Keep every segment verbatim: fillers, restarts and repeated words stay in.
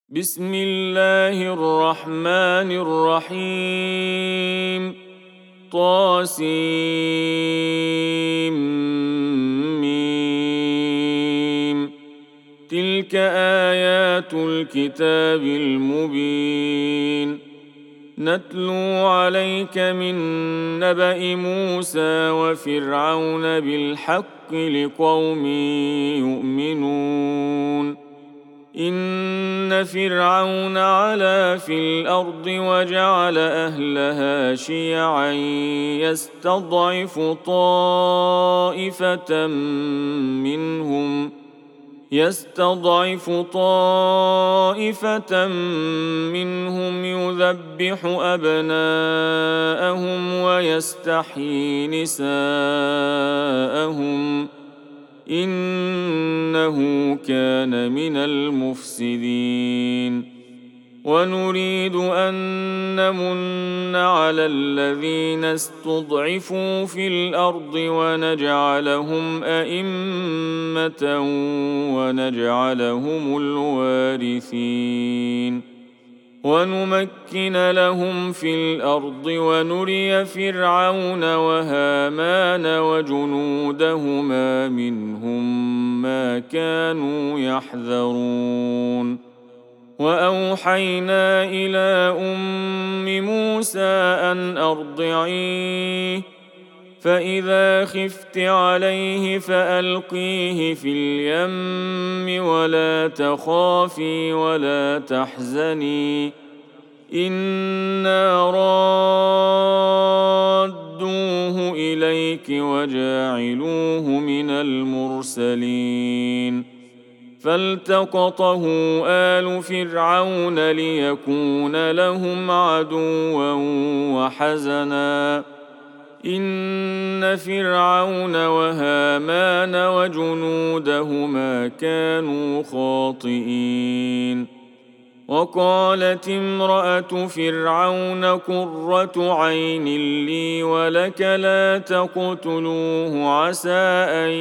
بسم الله الرحمن الرحيم. طاسيم. تلك آيات الكتاب المبين. نتلو عليك من نبأ موسى وفرعون بالحق لقوم يؤمنون. إن فرعون علا في الأرض وجعل أهلها شيعا يستضعف طائفة منهم يستضعف طائفة منهم يذبح أبناءهم ويستحيي نساءهم إنه كان من المفسدين. ونريد أن نمن على الذين استضعفوا في الأرض ونجعلهم أئمة ونجعلهم الوارثين. ونمكن لهم في الأرض ونري فرعون وهامان وجنودهما منهم ما كانوا يحذرون. وأوحينا إلى أم موسى أن أرضعيه فإذا خفت عليه فألقيه في اليم ولا تخافي ولا تحزني إنا رادوه إليك وجاعلوه من المرسلين. فالتقطه آل فرعون ليكون لهم عدوا وحزنا إن فرعون وهامان وجنودهما كانوا خاطئين. وقالت امرأة فرعون قرة عين لي ولك لا تقتلوه عسى أن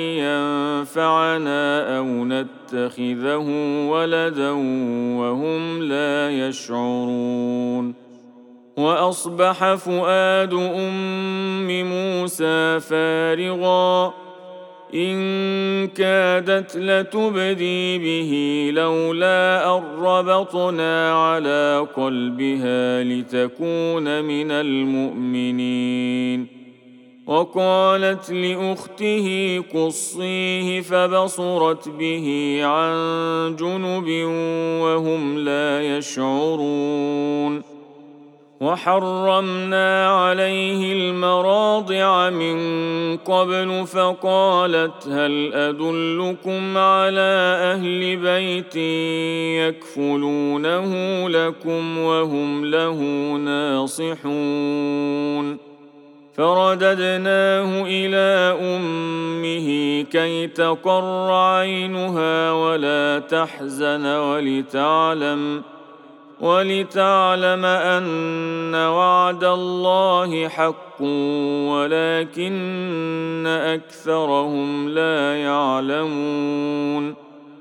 ينفعنا أو نتخذه ولدا وهم لا يشعرون. وأصبح فؤاد أم موسى فارغا إن كادت لتبدي به لولا أن ربطنا على قلبها لتكون من المؤمنين. وقالت لأخته قصيه فبصرت به عن جنب وهم لا يشعرون. وحرمنا عليه المراضع من قبل فقالت هل أدلكم على أهل بيت يكفلونه لكم وهم له ناصحون. فرددناه إلى أمه كي تقر عينها ولا تحزن ولتعلم ولتعلم أن وعد الله حق ولكن أكثرهم لا يعلمون.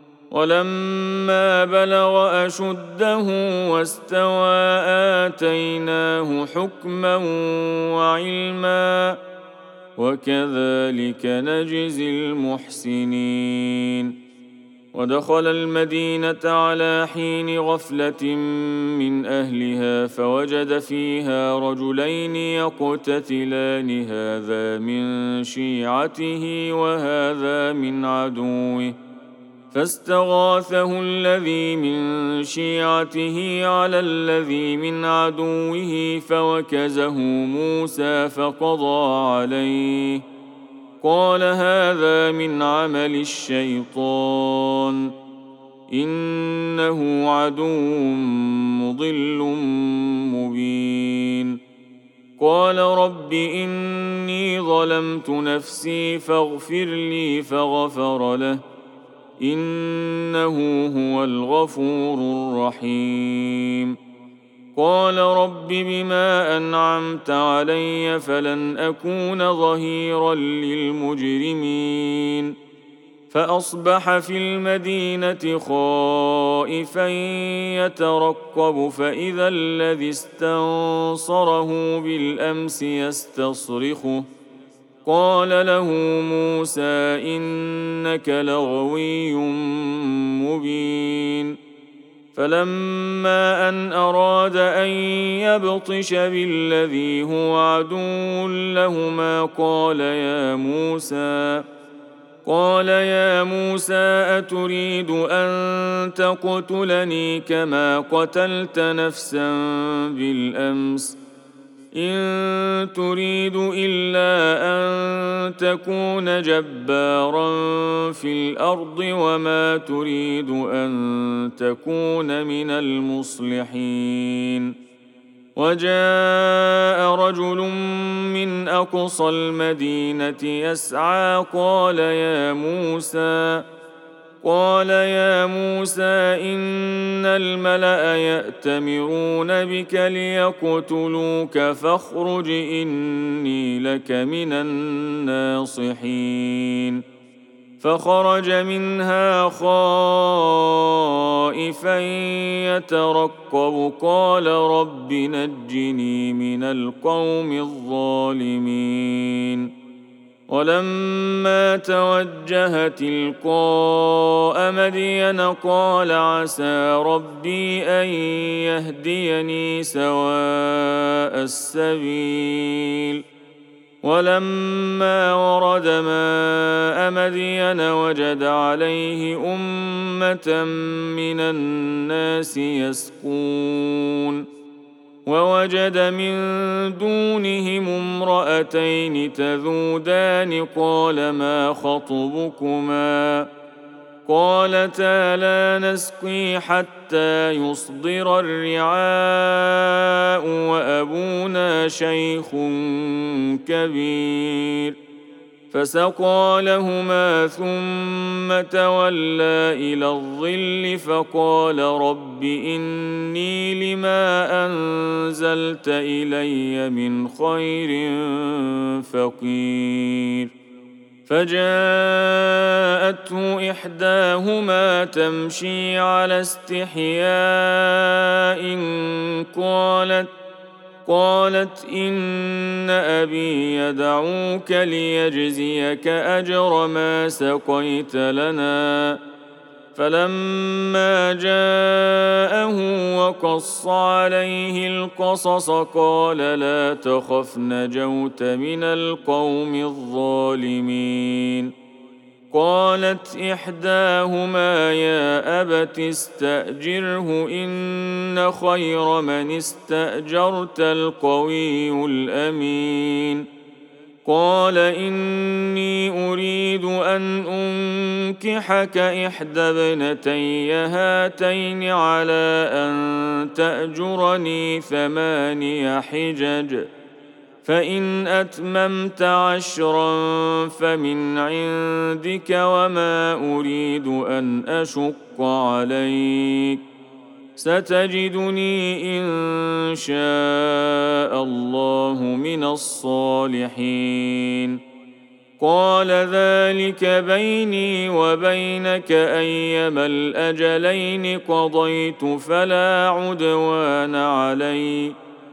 ولما بلغ أشده واستوى آتيناه حكما وعلما وكذلك نجزي المحسنين. ودخل المدينة على حين غفلة من أهلها فوجد فيها رجلين يقتتلان هذا من شيعته وهذا من عدوه فاستغاثه الذي من شيعته على الذي من عدوه فوكزه موسى فقضى عليه قال هذا من عمل الشيطان إنه عدو مضل مبين. قال رب إني ظلمت نفسي فاغفر لي فغفر له إنه هو الغفور الرحيم. قال رب بما أنعمت علي فلن أكون ظهيرا للمجرمين فأصبح في المدينة خائفا يترقب فإذا الذي استنصره بالأمس يستصرخه قال له موسى إنك لغوي مبين فلما أن أراد أن يبطش بالذي هو عدو لهما قال يا موسى قال يا موسى أتريد أن تقتلني كما قتلت نفسا بالأمس إن تريد إلا أن تكون جبارا في الأرض وما تريد أن تكون من المصلحين وجاء رجل من أقصى المدينة يسعى قال يا موسى قال يا موسى إن الملأ يأتمرون بك ليقتلوك فاخرج إني لك من الناصحين فخرج منها خائفا يترقب قال رب نجني من القوم الظالمين ولما توجه تلقاء مدين قال عسى ربي أن يهديني سواء السبيل ولما ورد ماء مدين وجد عليه أمة من الناس يسقون ووجد من دونهم امرأتين تذودان قال ما خطبكما قالتا لا نسقي حتى يصدر الرعاء وأبونا شيخ كبير فسقى لهما ثم تولى إلى الظل فقال رب إني لما أنزلت إلي من خير فقير فجاءته إحداهما تمشي على استحياء قالت قالت إن أبي يدعوك ليجزيك أجر ما سقيت لنا فلما جاءه وقص عليه القصص قال لا تخف نجوت من القوم الظالمين قالت إحداهما يا أبت استأجره إن خير من استأجرت القوي الأمين قال إني أريد أن أنكحك إحدى ابنتي هاتين على أن تأجرني ثماني حجج فإن أتممت عشرا فمن عندك وما أريد أن أشق عليك ستجدني إن شاء الله من الصالحين قال ذلك بيني وبينك أيما الأجلين قضيت فلا عدوان علي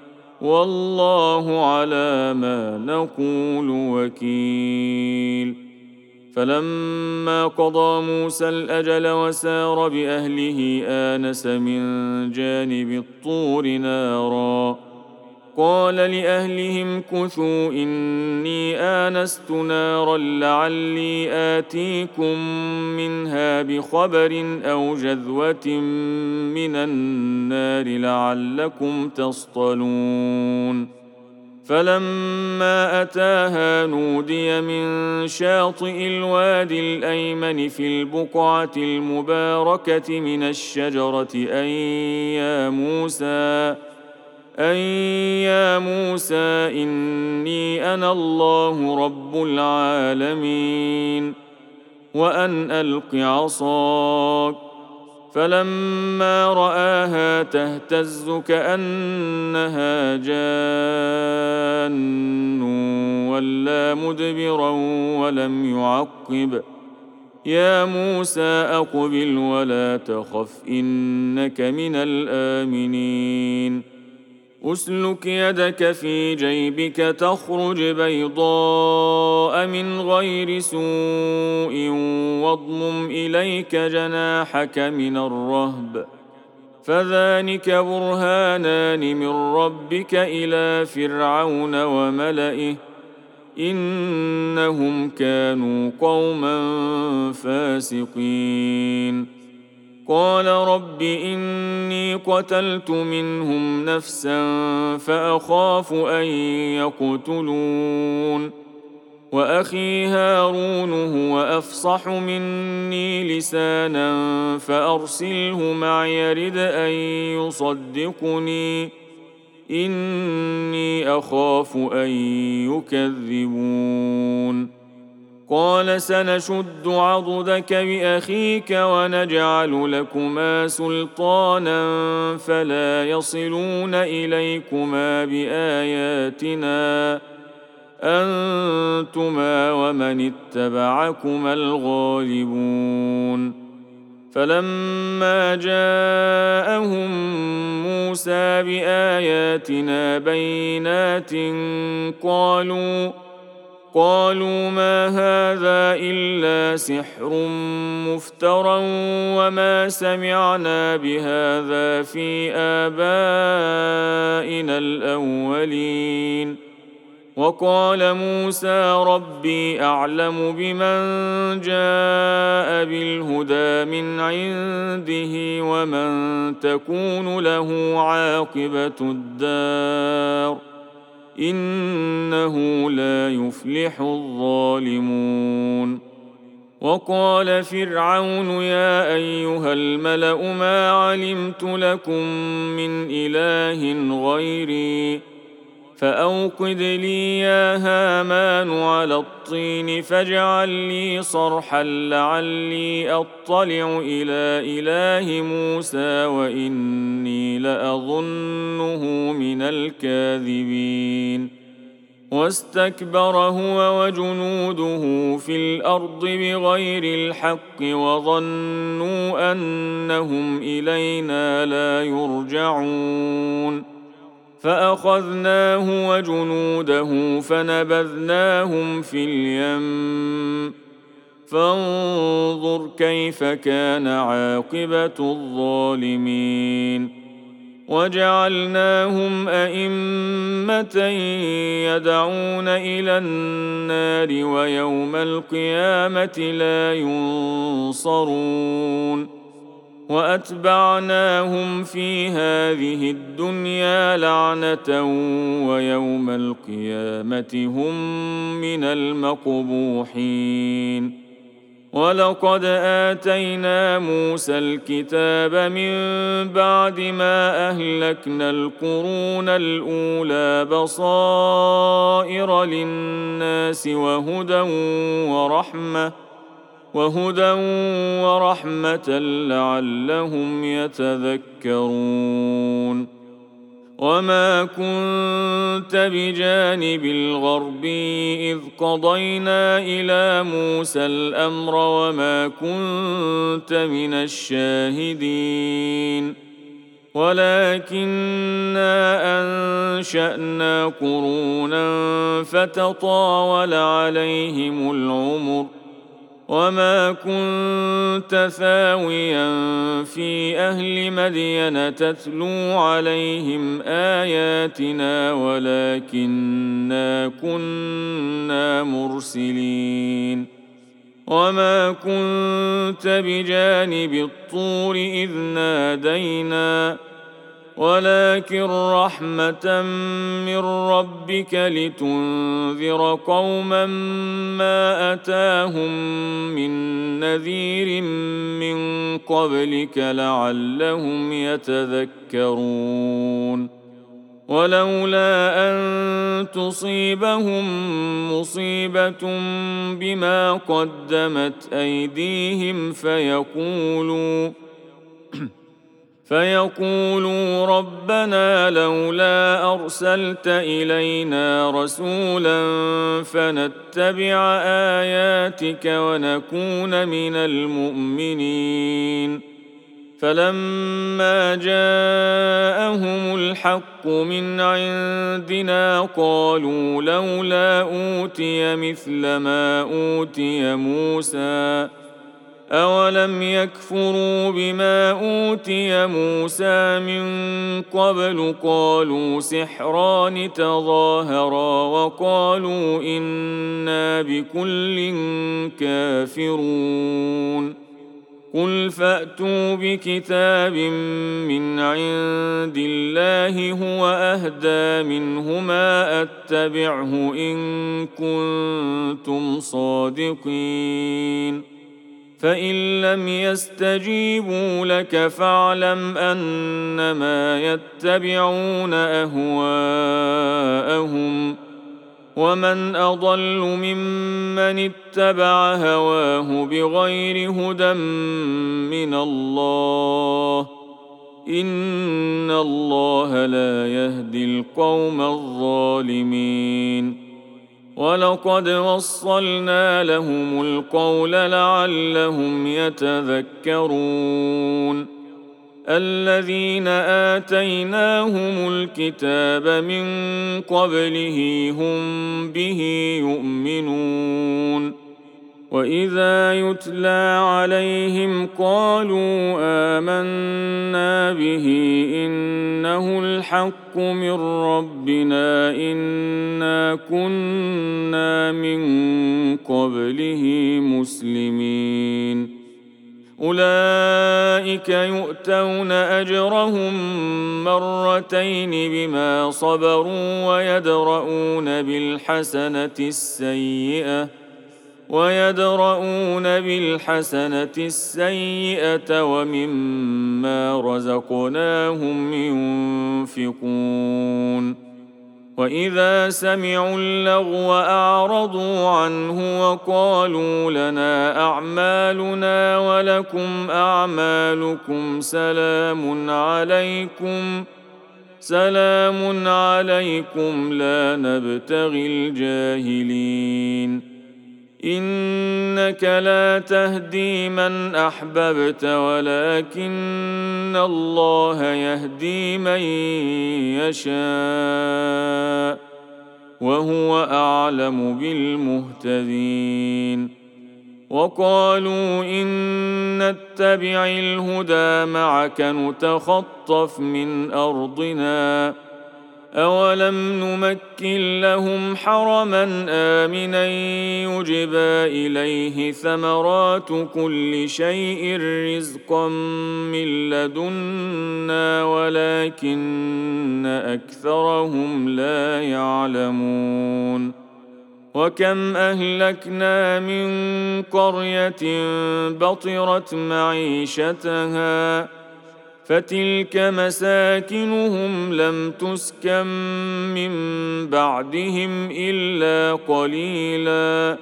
والله على ما نقول وكيل فلما قضى موسى الأجل وسار بأهله آنس من جانب الطور نارا قال لأهلهم كثوا إني آنست نارا لعلي آتيكم منها بخبر أو جذوة من النار لعلكم تصطلون فلما أتاها نودي من شاطئ الوادي الأيمن في البقعة المباركة من الشجرة أن يا موسى أن يا موسى إني أنا الله رب العالمين وأن ألق عصاك فلما رآها تهتز كأنها جان ولا مدبرا ولم يعقب يا موسى أقبل ولا تخف إنك من الآمنين أسلك يدك في جيبك تخرج بيضاء من غير سوء واضمم إليك جناحك من الرهب فذلك برهانان من ربك إلى فرعون وملئه إنهم كانوا قوما فاسقين قال رب إني قتلت منهم نفسا فأخاف أن يقتلون وأخي هارون هو أفصح مني لسانا فأرسله معي يرد أن يصدقني إني أخاف أن يكذبون قال سنشد عضدك بأخيك ونجعل لكما سلطانا فلا يصلون إليكما بآياتنا أنتما ومن اتبعكما الغالبون فلما جاءهم موسى بآياتنا بينات قالوا قالوا ما هذا إلا سحر مفترى وما سمعنا بهذا في آبائنا الأولين وقال موسى ربي أعلم بمن جاء بالهدى من عنده ومن تكون له عاقبة الدار إنه لا يفلح الظالمون وقال فرعون يا أيها الملأ ما علمت لكم من إله غيري فأوقد لي يا هامان على الطين فاجعل لي صرحا لعلي أطلع إلى إله موسى وإني لأظنه من الكاذبين واستكبر هو وجنوده في الأرض بغير الحق وظنوا أنهم إلينا لا يرجعون فأخذناه وجنوده فنبذناهم في اليم فانظر كيف كان عاقبة الظالمين وجعلناهم أئمة يدعون إلى النار ويوم القيامة لا ينصرون وأتبعناهم في هذه الدنيا لعنة ويوم القيامة هم من المقبوحين ولقد آتينا موسى الكتاب من بعد ما أهلكنا القرون الأولى بصائر للناس وهدى ورحمة وهدى ورحمة لعلهم يتذكرون وما كنت بجانب الغربي إذ قضينا إلى موسى الأمر وما كنت من الشاهدين ولكننا أنشأنا قرونا فتطاول عليهم العمر وما كنت ثاويا في أهل مدين تتلو عليهم آياتنا ولكننا كنا مرسلين وما كنت بجانب الطور إذ نادينا ولكن رحمة من ربك لتنذر قوما ما أتاهم من نذير من قبلك لعلهم يتذكرون ولولا أن تصيبهم مصيبة بما قدمت أيديهم فيقولوا فيقولوا ربنا لولا أرسلت إلينا رسولا فنتبع آياتك ونكون من المؤمنين. فلما جاءهم الحق من عندنا قالوا لولا أوتي مثل ما أوتي موسى أولم يكفروا بما أوتي موسى من قبل قالوا سحران تظاهرا وقالوا إنا بكل كافرون. قل فأتوا بكتاب من عند الله هو أهدى منهما أتبعه إن كنتم صادقين. فإن لم يستجيبوا لك فاعلم أنما يتبعون أهواءهم ومن أضل ممن اتبع هواه بغير هدى من الله إن الله لا يهدي القوم الظالمين. ولقد وصلنا لهم القول لعلهم يتذكرون. الذين آتيناهم الكتاب من قبله هم به يؤمنون. وإذا يتلى عليهم قالوا آمنا به إنه الحق من ربنا إنا كنا من قبله مسلمين. أولئك يؤتون أجرهم مرتين بما صبروا ويدرؤون بالحسنة السيئة ويدرؤون بالحسنة السيئة ومما رزقناهم ينفقون. وإذا سمعوا اللغو أعرضوا عنه وقالوا لنا أعمالنا ولكم أعمالكم سلام عليكم سلام عليكم لا نبتغي الجاهلين. إنك لا تهدي من أحببت ولكن الله يهدي من يشاء وهو أعلم بالمهتدين. وقالوا إن نتبع الهدى معك نتخطف من أرضنا أولم نمكن لهم حرما آمنا يجبى إليه ثمرات كل شيء رزقا من لدنا ولكن أكثرهم لا يعلمون. وكم أهلكنا من قرية بطرت معيشتها فتلك مساكنهم لم تسكن من بعدهم إلا قليلا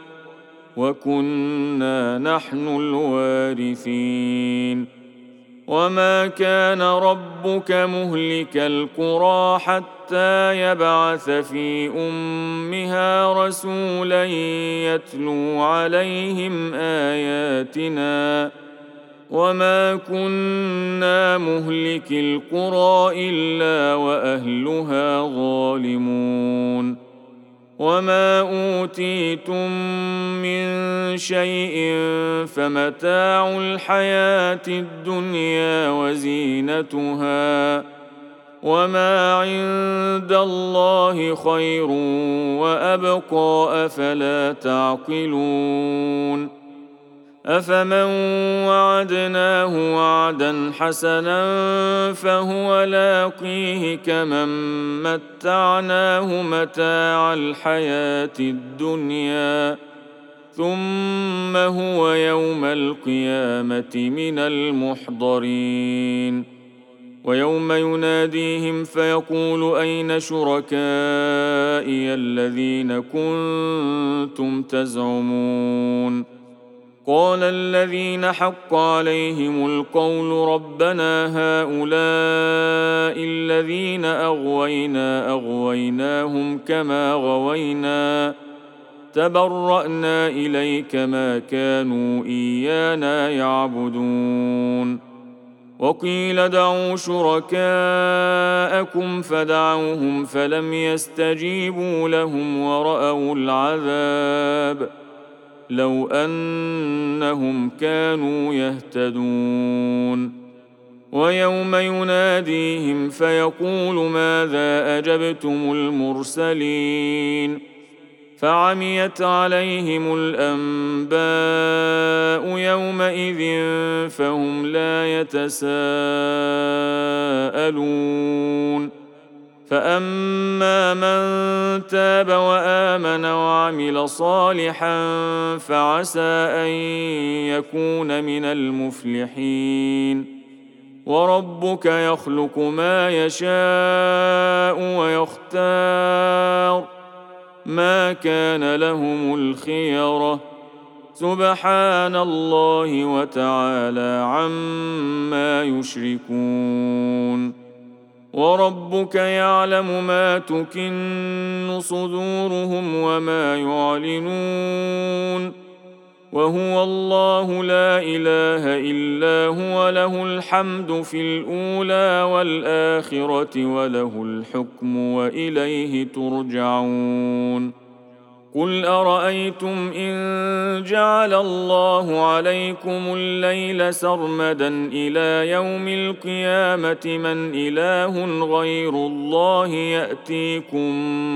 وكنا نحن الوارثين. وما كان ربك مهلك القرى حتى يبعث في أمها رسولا يتلو عليهم آياتنا وما كنا مهلك القرى إلا وأهلها ظالمون. وما أوتيتم من شيء فمتاع الحياة الدنيا وزينتها وما عند الله خير وأبقى أفلا تعقلون. أفمن وعدناه وعدا حسنا فهو لاقيه كمن متعناه متاع الحياة الدنيا ثم هو يوم القيامة من المحضرين. ويوم يناديهم فيقول أين شركائي الذين كنتم تزعمون قال الذين حق عليهم القول ربنا هؤلاء الذين أغوينا أغويناهم كما غوينا تبرأنا إليك ما كانوا إيانا يعبدون. وقيل ادعوا شركاءكم فدعوهم فلم يستجيبوا لهم ورأوا العذاب لو أنهم كانوا يهتدون. ويوم يناديهم فيقول ماذا أجبتم المرسلين فعميت عليهم الأنباء يومئذ فهم لا يتساءلون. فأما من تاب وآمن وعمل صالحا فعسى أن يكون من المفلحين. وربك يخلق ما يشاء ويختار ما كان لهم الخيرة سبحان الله وتعالى عما يشركون. وربك يعلم ما تكن صدورهم وما يعلنون وهو الله لا إله إلا هو له الحمد في الأولى والآخرة وله الحكم وإليه ترجعون. قل أرأيتم إن جعل الله عليكم الليل سرمدا إلى يوم القيامة من إله غير الله يأتيكم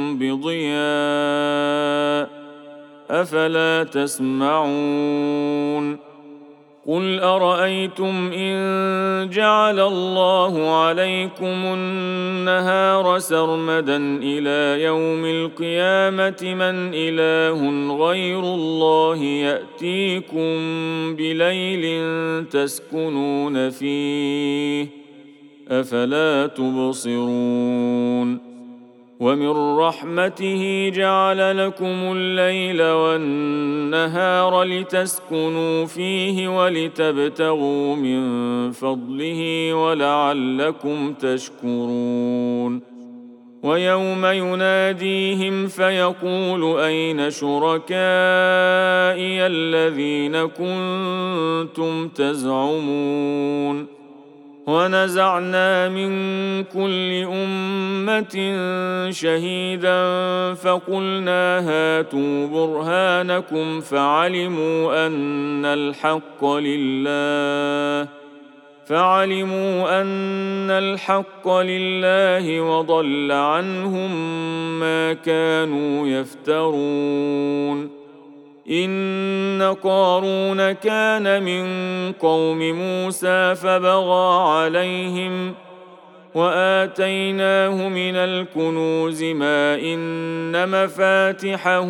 بضياء أفلا تسمعون. قل أرأيتم إن جعل الله عليكم النهار سرمدا إلى يوم القيامة من إله غير الله يأتيكم بليل تسكنون فيه أفلا تبصرون. ومن رحمته جعل لكم الليل والنهار لتسكنوا فيه ولتبتغوا من فضله ولعلكم تشكرون. ويوم يناديهم فيقول أين شركائي الذين كنتم تزعمون. ونزعنا من كل أمة شهيدا فقلنا هاتوا برهانكم فعلموا أن الحق لله فعلموا أن الحق لله وضل عنهم ما كانوا يفترون. إن قارون كان من قوم موسى فبغى عليهم وآتيناه من الكنوز ما إن مفاتحه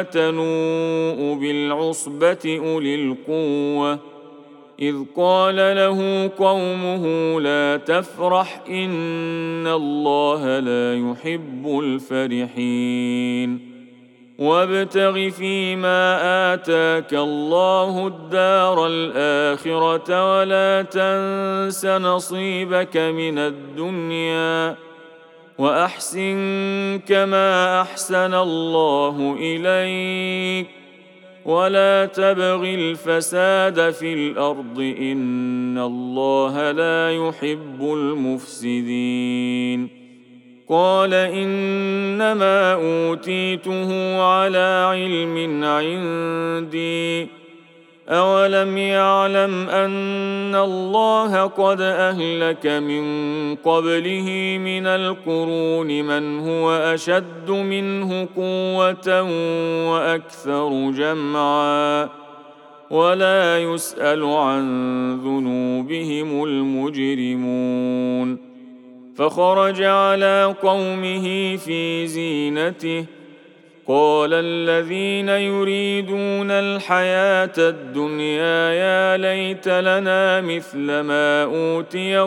لتنوء بالعصبة أولي القوة إذ قال له قومه لا تفرح إن الله لا يحب الفرحين. وابتغ فيما آتاك الله الدار الآخرة ولا تنس نصيبك من الدنيا وأحسن كما أحسن الله إليك ولا تبغ الفساد في الأرض إن الله لا يحب المفسدين. قال إنما أوتيته على علم عندي أولم يعلم أن الله قد أهلك من قبله من القرون من هو أشد منه قوة وأكثر جمعا ولا يسأل عن ذنوبهم المجرمون. فخرج على قومه في زينته قال الذين يريدون الحياة الدنيا يا ليت لنا مثل ما أوتي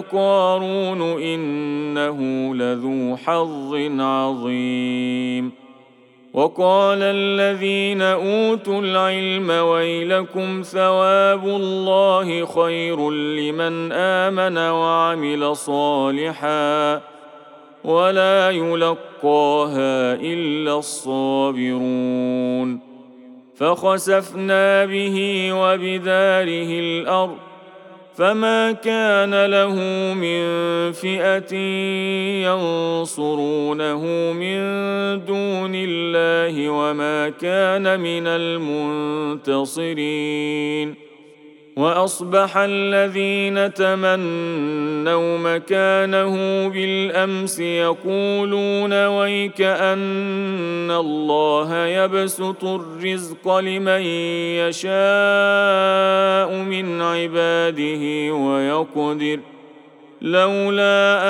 قارون إنه لذو حظ عظيم. وقال الذين أوتوا العلم ويلكم ثواب الله خير لمن آمن وعمل صالحا ولا يلقاها إلا الصابرون. فخسفنا به وبداره الأرض فما كان له من فئة ينصرونه من دون الله وما كان من المنتصرين. وأصبح الذين تمنوا مكانه بالأمس يقولون ويك أن الله يبسط الرزق لمن يشاء من عباده ويقدر لولا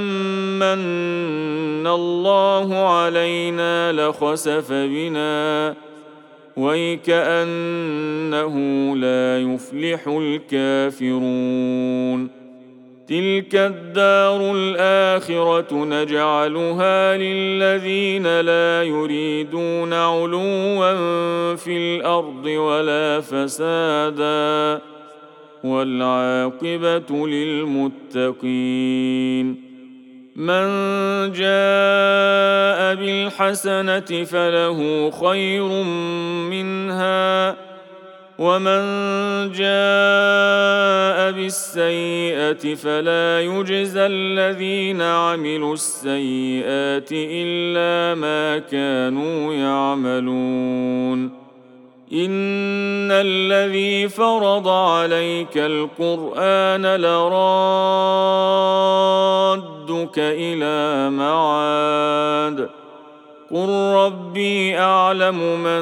أمن الله علينا لخسف بنا ويكأنه لا يفلح الكافرون. تلك الدار الآخرة نجعلها للذين لا يريدون علوا في الأرض ولا فسادا والعاقبة للمتقين. من جاء بالحسنة فله خير منها ومن جاء بالسيئة فلا يجزى الذين عملوا السيئات إلا ما كانوا يعملون. إن الذي فرض عليك القرآن لرادك إلى معاد قل ربي أعلم من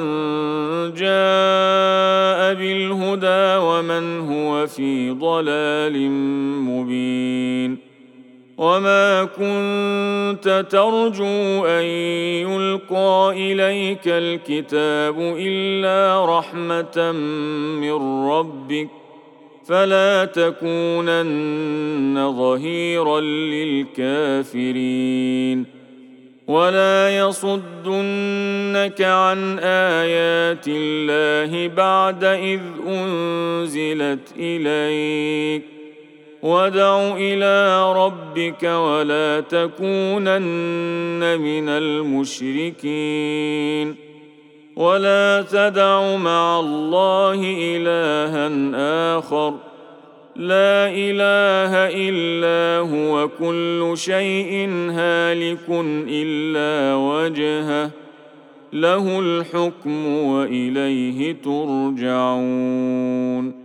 جاء بالهدى ومن هو في ضلال مبين. وما كنت ترجو أن يلقى إليك الكتاب إلا رحمة من ربك فلا تكونن ظهيرا للكافرين. ولا يصدنك عن آيات الله بعد إذ أنزلت إليك وادع إلى ربك ولا تكونن من المشركين. ولا تدع مع الله إلها آخر لا إله إلا هو كل شيء هالك إلا وجهه له الحكم وإليه ترجعون.